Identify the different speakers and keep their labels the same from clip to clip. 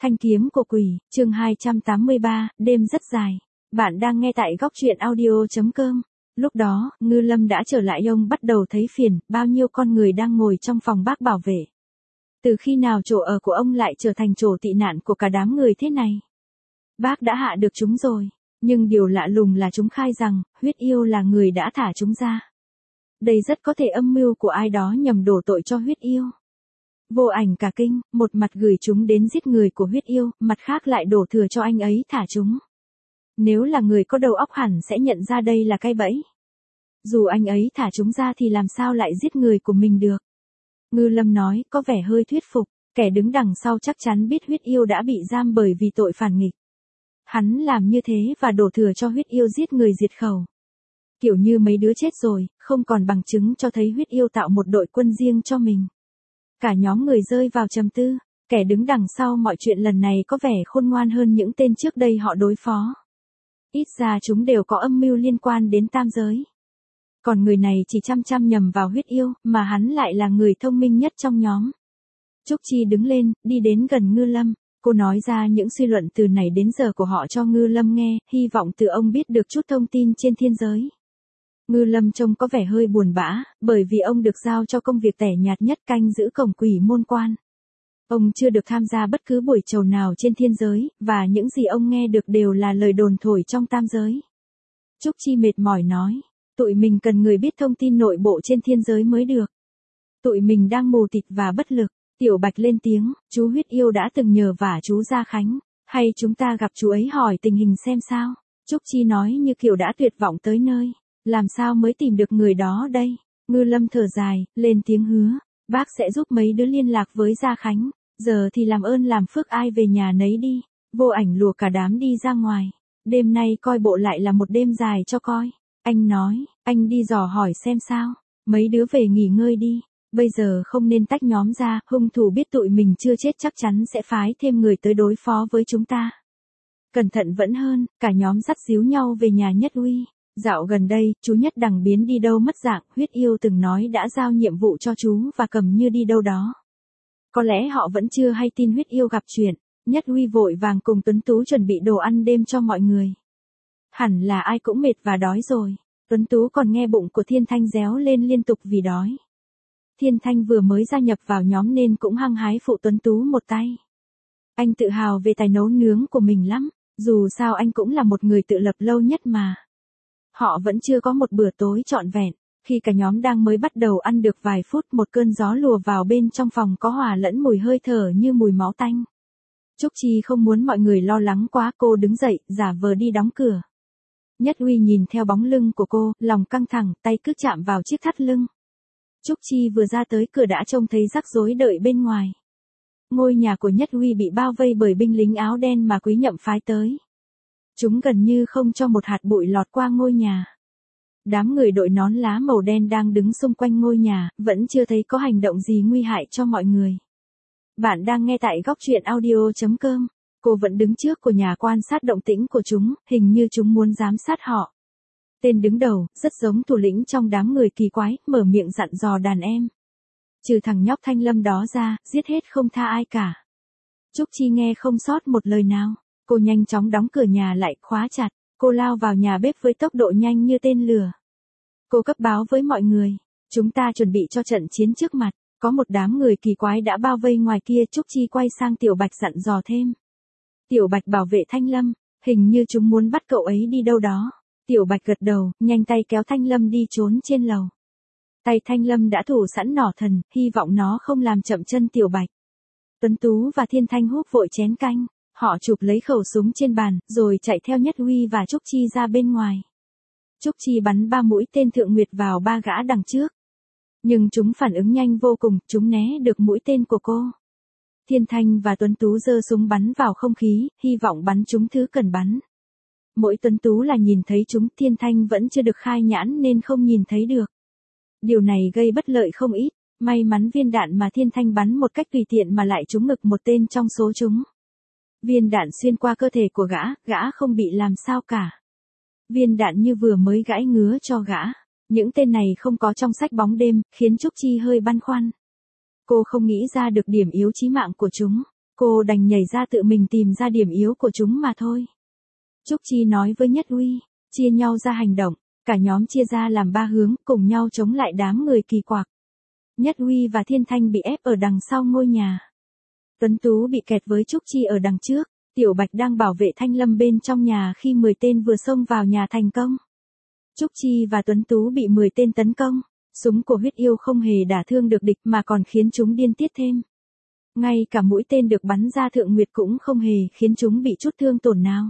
Speaker 1: Thanh kiếm của quỷ, chương 283, đêm rất dài. Bạn đang nghe tại góc truyện audio.com. Lúc đó, Ngư Lâm đã trở lại, ông bắt đầu thấy phiền, bao nhiêu con người đang ngồi trong phòng bác bảo vệ. Từ khi nào chỗ ở của ông lại trở thành chỗ tị nạn của cả đám người thế này? Bác đã hạ được chúng rồi, nhưng điều lạ lùng là chúng khai rằng, huyết yêu là người đã thả chúng ra. Đây rất có thể âm mưu của ai đó nhằm đổ tội cho huyết yêu. Vô Ảnh cả kinh, một mặt gửi chúng đến giết người của huyết yêu, mặt khác lại đổ thừa cho anh ấy thả chúng. Nếu là người có đầu óc hẳn sẽ nhận ra đây là cái bẫy. Dù anh ấy thả chúng ra thì làm sao lại giết người của mình được? Ngư Lâm nói, có vẻ hơi thuyết phục, kẻ đứng đằng sau chắc chắn biết huyết yêu đã bị giam bởi vì tội phản nghịch. Hắn làm như thế và đổ thừa cho huyết yêu giết người diệt khẩu. Kiểu như mấy đứa chết rồi, không còn bằng chứng cho thấy huyết yêu tạo một đội quân riêng cho mình. Cả nhóm người rơi vào trầm tư, kẻ đứng đằng sau mọi chuyện lần này có vẻ khôn ngoan hơn những tên trước đây họ đối phó. Ít ra chúng đều có âm mưu liên quan đến tam giới. Còn người này chỉ chăm chăm nhầm vào huyết yêu, mà hắn lại là người thông minh nhất trong nhóm. Trúc Chi đứng lên, đi đến gần Ngư Lâm. Cô nói ra những suy luận từ nãy đến giờ của họ cho Ngư Lâm nghe, hy vọng từ ông biết được chút thông tin trên thiên giới. Ngư Lâm trông có vẻ hơi buồn bã, bởi vì ông được giao cho công việc tẻ nhạt nhất, canh giữ cổng quỷ môn quan. Ông chưa được tham gia bất cứ buổi chầu nào trên thiên giới, và những gì ông nghe được đều là lời đồn thổi trong tam giới. Trúc Chi mệt mỏi nói, tụi mình cần người biết thông tin nội bộ trên thiên giới mới được. Tụi mình đang mù tịt và bất lực. Tiểu Bạch lên tiếng, chú huyết yêu đã từng nhờ vả chú Gia Khánh, hay chúng ta gặp chú ấy hỏi tình hình xem sao? Trúc Chi nói như kiểu đã tuyệt vọng tới nơi. Làm sao mới tìm được người đó đây? Ngư Lâm thở dài, lên tiếng hứa, bác sẽ giúp mấy đứa liên lạc với Gia Khánh, giờ thì làm ơn làm phước ai về nhà nấy đi. Vô Ảnh lùa cả đám đi ra ngoài. Đêm nay coi bộ lại là một đêm dài cho coi. Anh nói, anh đi dò hỏi xem sao. Mấy đứa về nghỉ ngơi đi. Bây giờ không nên tách nhóm ra, hung thủ biết tụi mình chưa chết chắc chắn sẽ phái thêm người tới đối phó với chúng ta. Cẩn thận vẫn hơn, cả nhóm dắt díu nhau về nhà Nhất Uy. Dạo gần đây, chú Nhất Đằng biến đi đâu mất dạng, huyết yêu từng nói đã giao nhiệm vụ cho chú và Cầm Như đi đâu đó. Có lẽ họ vẫn chưa hay tin huyết yêu gặp chuyện, Nhất Uy vội vàng cùng Tuấn Tú chuẩn bị đồ ăn đêm cho mọi người. Hẳn là ai cũng mệt và đói rồi, Tuấn Tú còn nghe bụng của Thiên Thanh réo lên liên tục vì đói. Thiên Thanh vừa mới gia nhập vào nhóm nên cũng hăng hái phụ Tuấn Tú một tay. Anh tự hào về tài nấu nướng của mình lắm, dù sao anh cũng là một người tự lập lâu nhất mà. Họ vẫn chưa có một bữa tối trọn vẹn, khi cả nhóm đang mới bắt đầu ăn được vài phút một cơn gió lùa vào bên trong phòng có hòa lẫn mùi hơi thở như mùi máu tanh. Trúc Chi không muốn mọi người lo lắng quá, cô đứng dậy, giả vờ đi đóng cửa. Nhất Uy nhìn theo bóng lưng của cô, lòng căng thẳng, tay cứ chạm vào chiếc thắt lưng. Trúc Chi vừa ra tới cửa đã trông thấy rắc rối đợi bên ngoài. Ngôi nhà của Nhất Uy bị bao vây bởi binh lính áo đen mà Quý Nhậm phái tới. Chúng gần như không cho một hạt bụi lọt qua ngôi nhà. Đám người đội nón lá màu đen đang đứng xung quanh ngôi nhà, vẫn chưa thấy có hành động gì nguy hại cho mọi người. Bạn đang nghe tại góc truyện audio.com. Cô vẫn đứng trước của nhà quan sát động tĩnh của chúng, hình như chúng muốn giám sát họ. Tên đứng đầu, rất giống thủ lĩnh trong đám người kỳ quái, mở miệng dặn dò đàn em. Trừ thằng nhóc Thanh Lâm đó ra, giết hết không tha ai cả. Trúc Chi nghe không sót một lời nào. Cô nhanh chóng đóng cửa nhà lại, khóa chặt. Cô lao vào nhà bếp với tốc độ nhanh như tên lửa. Cô cấp báo với mọi người. Chúng ta chuẩn bị cho trận chiến trước mặt. Có một đám người kỳ quái đã bao vây ngoài kia. Trúc Chi quay sang Tiểu Bạch dặn dò thêm. Tiểu Bạch bảo vệ Thanh Lâm. Hình như chúng muốn bắt cậu ấy đi đâu đó. Tiểu Bạch gật đầu, nhanh tay kéo Thanh Lâm đi trốn trên lầu. Tay Thanh Lâm đã thủ sẵn nỏ thần, hy vọng nó không làm chậm chân Tiểu Bạch. Tuấn Tú và Thiên Thanh húp vội chén canh. Họ chụp lấy khẩu súng trên bàn, rồi chạy theo Nhất Uy và Trúc Chi ra bên ngoài. Trúc Chi bắn 3 mũi tên Thượng Nguyệt vào 3 gã đằng trước. Nhưng chúng phản ứng nhanh vô cùng, chúng né được mũi tên của cô. Thiên Thanh và Tuấn Tú giơ súng bắn vào không khí, hy vọng bắn trúng thứ cần bắn. Mỗi Tuấn Tú là nhìn thấy chúng, Thiên Thanh vẫn chưa được khai nhãn nên không nhìn thấy được. Điều này gây bất lợi không ít, may mắn viên đạn mà Thiên Thanh bắn một cách tùy tiện mà lại trúng ngực một tên trong số chúng. Viên đạn xuyên qua cơ thể của gã không bị làm sao cả. Viên đạn như vừa mới gãi ngứa cho gã. Những tên này không có trong sách bóng đêm, khiến Trúc Chi hơi băn khoăn. Cô không nghĩ ra được điểm yếu chí mạng của chúng. Cô đành nhảy ra tự mình tìm ra điểm yếu của chúng mà thôi. Trúc Chi nói với Nhất Uy, chia nhau ra hành động, cả nhóm chia ra làm 3 hướng, cùng nhau chống lại đám người kỳ quặc. Nhất Uy và Thiên Thanh bị ép ở đằng sau ngôi nhà. Tuấn Tú bị kẹt với Trúc Chi ở đằng trước, Tiểu Bạch đang bảo vệ Thanh Lâm bên trong nhà khi 10 tên vừa xông vào nhà thành công. Trúc Chi và Tuấn Tú bị 10 tên tấn công, súng của huyết yêu không hề đả thương được địch mà còn khiến chúng điên tiết thêm. Ngay cả mũi tên được bắn ra Thượng Nguyệt cũng không hề khiến chúng bị chút thương tổn nào.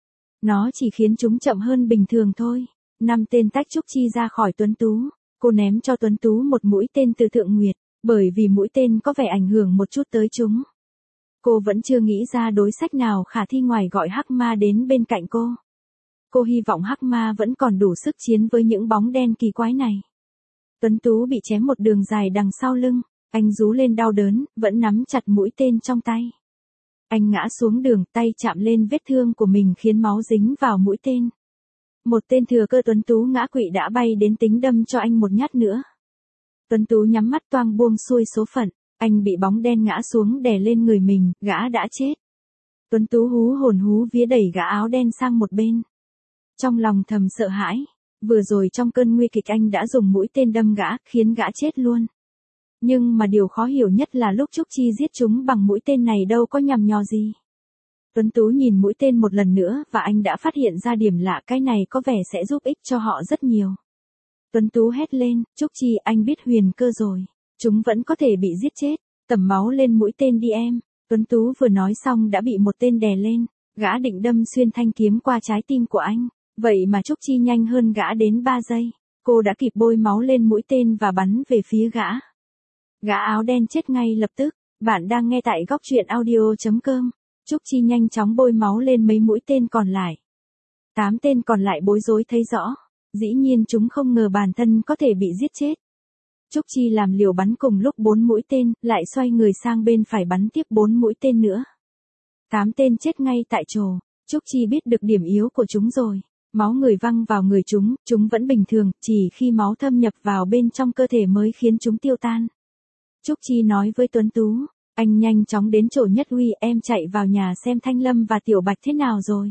Speaker 1: Nó chỉ khiến chúng chậm hơn bình thường thôi. 5 tên tách Trúc Chi ra khỏi Tuấn Tú, cô ném cho Tuấn Tú một mũi tên từ Thượng Nguyệt, bởi vì mũi tên có vẻ ảnh hưởng một chút tới chúng. Cô vẫn chưa nghĩ ra đối sách nào khả thi ngoài gọi Hắc Ma đến bên cạnh cô. Cô hy vọng Hắc Ma vẫn còn đủ sức chiến với những bóng đen kỳ quái này. Tuấn Tú bị chém một đường dài đằng sau lưng, anh rú lên đau đớn, vẫn nắm chặt mũi tên trong tay. Anh ngã xuống đường, tay chạm lên vết thương của mình khiến máu dính vào mũi tên. Một tên thừa cơ Tuấn Tú ngã quỵ đã bay đến tính đâm cho anh một nhát nữa. Tuấn Tú nhắm mắt toang buông xuôi số phận, anh bị bóng đen ngã xuống đè lên người mình, gã đã chết. Tuấn Tú hú hồn hú vía đẩy gã áo đen sang một bên. Trong lòng thầm sợ hãi, vừa rồi trong cơn nguy kịch anh đã dùng mũi tên đâm gã, khiến gã chết luôn. Nhưng mà điều khó hiểu nhất là lúc Trúc Chi giết chúng bằng mũi tên này đâu có nhằm nhò gì. Tuấn Tú nhìn mũi tên một lần nữa và anh đã phát hiện ra điểm lạ, cái này có vẻ sẽ giúp ích cho họ rất nhiều. Tuấn Tú hét lên, Trúc Chi, anh biết huyền cơ rồi. Chúng vẫn có thể bị giết chết, tẩm máu lên mũi tên đi em. Tuấn Tú vừa nói xong đã bị một tên đè lên, gã định đâm xuyên thanh kiếm qua trái tim của anh. Vậy mà Trúc Chi nhanh hơn gã đến 3 giây. Cô đã kịp bôi máu lên mũi tên và bắn về phía gã. Gã áo đen chết ngay lập tức. Bạn đang nghe tại góc truyện audio.com. Trúc Chi nhanh chóng bôi máu lên mấy mũi tên còn lại. 8 tên còn lại bối rối thấy rõ. Dĩ nhiên chúng không ngờ bản thân có thể bị giết chết. Trúc Chi làm liều bắn cùng lúc 4 mũi tên, lại xoay người sang bên phải bắn tiếp 4 mũi tên nữa. 8 tên chết ngay tại chỗ. Trúc Chi biết được điểm yếu của chúng rồi. Máu người văng vào người chúng vẫn bình thường, chỉ khi máu thâm nhập vào bên trong cơ thể mới khiến chúng tiêu tan. Trúc Chi nói với Tuấn Tú, anh nhanh chóng đến chỗ Nhất Uy, em chạy vào nhà xem Thanh Lâm và Tiểu Bạch thế nào rồi.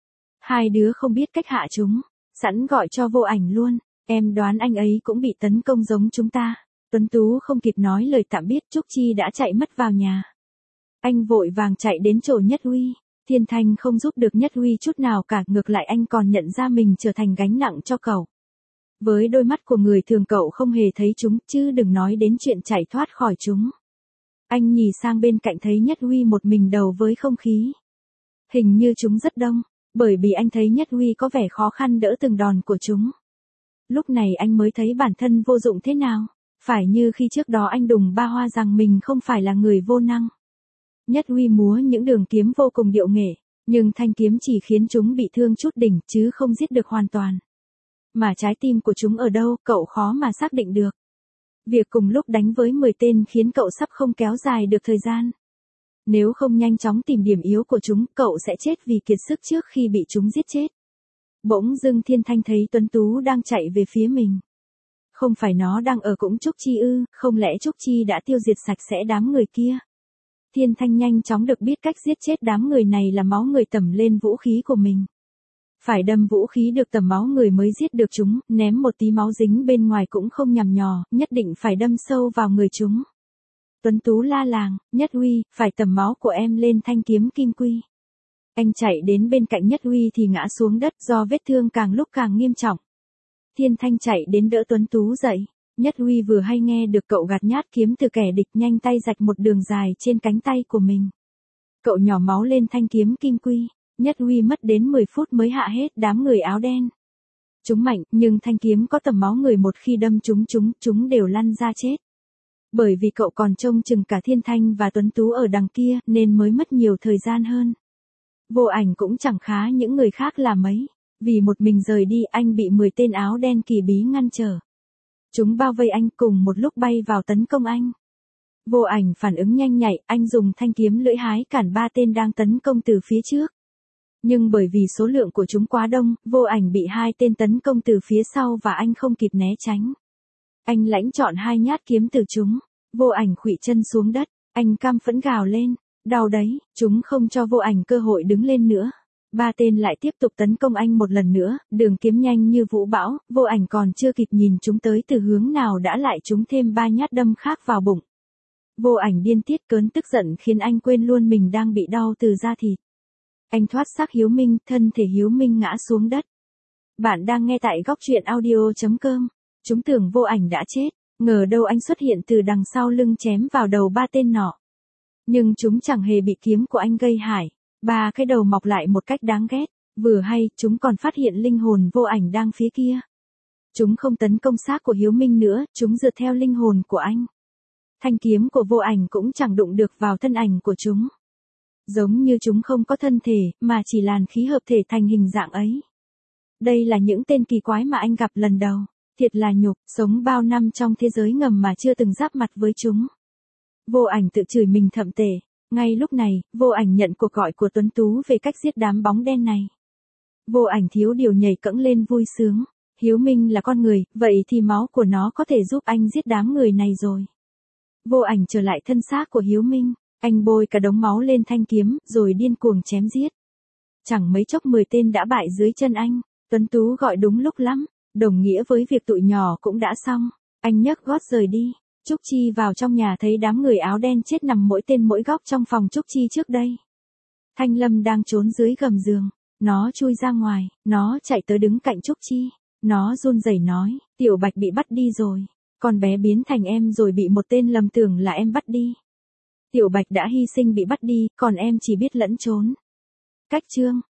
Speaker 1: Hai đứa không biết cách hạ chúng, sẵn gọi cho Vô Ảnh luôn, em đoán anh ấy cũng bị tấn công giống chúng ta. Tuấn Tú không kịp nói lời tạm biệt, Trúc Chi đã chạy mất vào nhà. Anh vội vàng chạy đến chỗ Nhất Uy. Thiên Thanh không giúp được Nhất Uy chút nào cả, ngược lại anh còn nhận ra mình trở thành gánh nặng cho cậu. Với đôi mắt của người thường cậu không hề thấy chúng, chứ đừng nói đến chuyện chạy thoát khỏi chúng. Anh nhìn sang bên cạnh thấy Nhất Uy một mình đầu với không khí. Hình như chúng rất đông, bởi vì anh thấy Nhất Uy có vẻ khó khăn đỡ từng đòn của chúng. Lúc này anh mới thấy bản thân vô dụng thế nào, phải như khi trước đó anh đùng ba hoa rằng mình không phải là người vô năng. Nhất Uy múa những đường kiếm vô cùng điệu nghệ, nhưng thanh kiếm chỉ khiến chúng bị thương chút đỉnh chứ không giết được hoàn toàn. Mà trái tim của chúng ở đâu, cậu khó mà xác định được. Việc cùng lúc đánh với 10 tên khiến cậu sắp không kéo dài được thời gian. Nếu không nhanh chóng tìm điểm yếu của chúng, cậu sẽ chết vì kiệt sức trước khi bị chúng giết chết. Bỗng dưng Thiên Thanh thấy Tuấn Tú đang chạy về phía mình. Không phải nó đang ở cũng Trúc Chi ư, không lẽ Trúc Chi đã tiêu diệt sạch sẽ đám người kia? Thiên Thanh nhanh chóng được biết cách giết chết đám người này là máu người tẩm lên vũ khí của mình. Phải đâm vũ khí được tẩm máu người mới giết được chúng, ném một tí máu dính bên ngoài cũng không nhằm nhò, nhất định phải đâm sâu vào người chúng. Tuấn Tú la làng, Nhất Uy, phải tẩm máu của em lên thanh kiếm kim quy. Anh chạy đến bên cạnh Nhất Uy thì ngã xuống đất do vết thương càng lúc càng nghiêm trọng. Thiên Thanh chạy đến đỡ Tuấn Tú dậy. Nhất Uy vừa hay nghe được cậu gạt nhát kiếm từ kẻ địch, nhanh tay rạch một đường dài trên cánh tay của mình. Cậu nhỏ máu lên thanh kiếm kim quy. Nhất Uy mất đến 10 phút mới hạ hết đám người áo đen. Chúng mạnh, nhưng thanh kiếm có tầm máu người, một khi đâm chúng đều lăn ra chết. Bởi vì cậu còn trông chừng cả Thiên Thanh và Tuấn Tú ở đằng kia, nên mới mất nhiều thời gian hơn. Vô Ảnh cũng chẳng khá những người khác là mấy. Vì một mình rời đi, anh bị 10 tên áo đen kỳ bí ngăn trở. Chúng bao vây anh cùng một lúc bay vào tấn công anh. Vô Ảnh phản ứng nhanh nhạy, anh dùng thanh kiếm lưỡi hái cản 3 tên đang tấn công từ phía trước. Nhưng bởi vì số lượng của chúng quá đông, Vô Ảnh bị 2 tên tấn công từ phía sau và anh không kịp né tránh. Anh lãnh chọn 2 nhát kiếm từ chúng. Vô Ảnh khuỵu chân xuống đất, anh căm phẫn gào lên. Đau đấy, chúng không cho Vô Ảnh cơ hội đứng lên nữa. Ba tên lại tiếp tục tấn công anh một lần nữa, đường kiếm nhanh như vũ bão, Vô Ảnh còn chưa kịp nhìn chúng tới từ hướng nào đã lại trúng thêm 3 nhát đâm khác vào bụng. Vô Ảnh điên tiết cơn tức giận khiến anh quên luôn mình đang bị đau từ da thịt. Anh thoát xác Hiếu Minh, thân thể Hiếu Minh ngã xuống đất. Bạn đang nghe tại góc truyện audio.com. Chúng tưởng Vô Ảnh đã chết, ngờ đâu anh xuất hiện từ đằng sau lưng chém vào đầu ba tên nọ. Nhưng chúng chẳng hề bị kiếm của anh gây hại. Ba cái đầu mọc lại một cách đáng ghét, vừa hay, chúng còn phát hiện linh hồn Vô Ảnh đang phía kia. Chúng không tấn công xác của Hiếu Minh nữa, chúng dựa theo linh hồn của anh. Thanh kiếm của Vô Ảnh cũng chẳng đụng được vào thân ảnh của chúng. Giống như chúng không có thân thể, mà chỉ làn khí hợp thể thành hình dạng ấy. Đây là những tên kỳ quái mà anh gặp lần đầu. Thiệt là nhục, sống bao năm trong thế giới ngầm mà chưa từng giáp mặt với chúng. Vô Ảnh tự chửi mình thậm tệ. Ngay lúc này, Vô Ảnh nhận cuộc gọi của Tuấn Tú về cách giết đám bóng đen này. Vô Ảnh thiếu điều nhảy cẫng lên vui sướng. Hiếu Minh là con người, vậy thì máu của nó có thể giúp anh giết đám người này rồi. Vô Ảnh trở lại thân xác của Hiếu Minh. Anh bôi cả đống máu lên thanh kiếm, rồi điên cuồng chém giết. Chẳng mấy chốc 10 tên đã bại dưới chân anh. Tuấn Tú gọi đúng lúc lắm, đồng nghĩa với việc tụi nhỏ cũng đã xong. Anh nhấc gót rời đi. Trúc Chi vào trong nhà thấy đám người áo đen chết nằm mỗi tên mỗi góc trong phòng Trúc Chi trước đây. Thanh Lâm đang trốn dưới gầm giường. Nó chui ra ngoài, nó chạy tới đứng cạnh Trúc Chi. Nó run rẩy nói, Tiểu Bạch bị bắt đi rồi. Con bé biến thành em rồi bị một tên lầm tưởng là em bắt đi. Tiểu Bạch đã hy sinh bị bắt đi, còn em chỉ biết lẫn trốn. Cách chương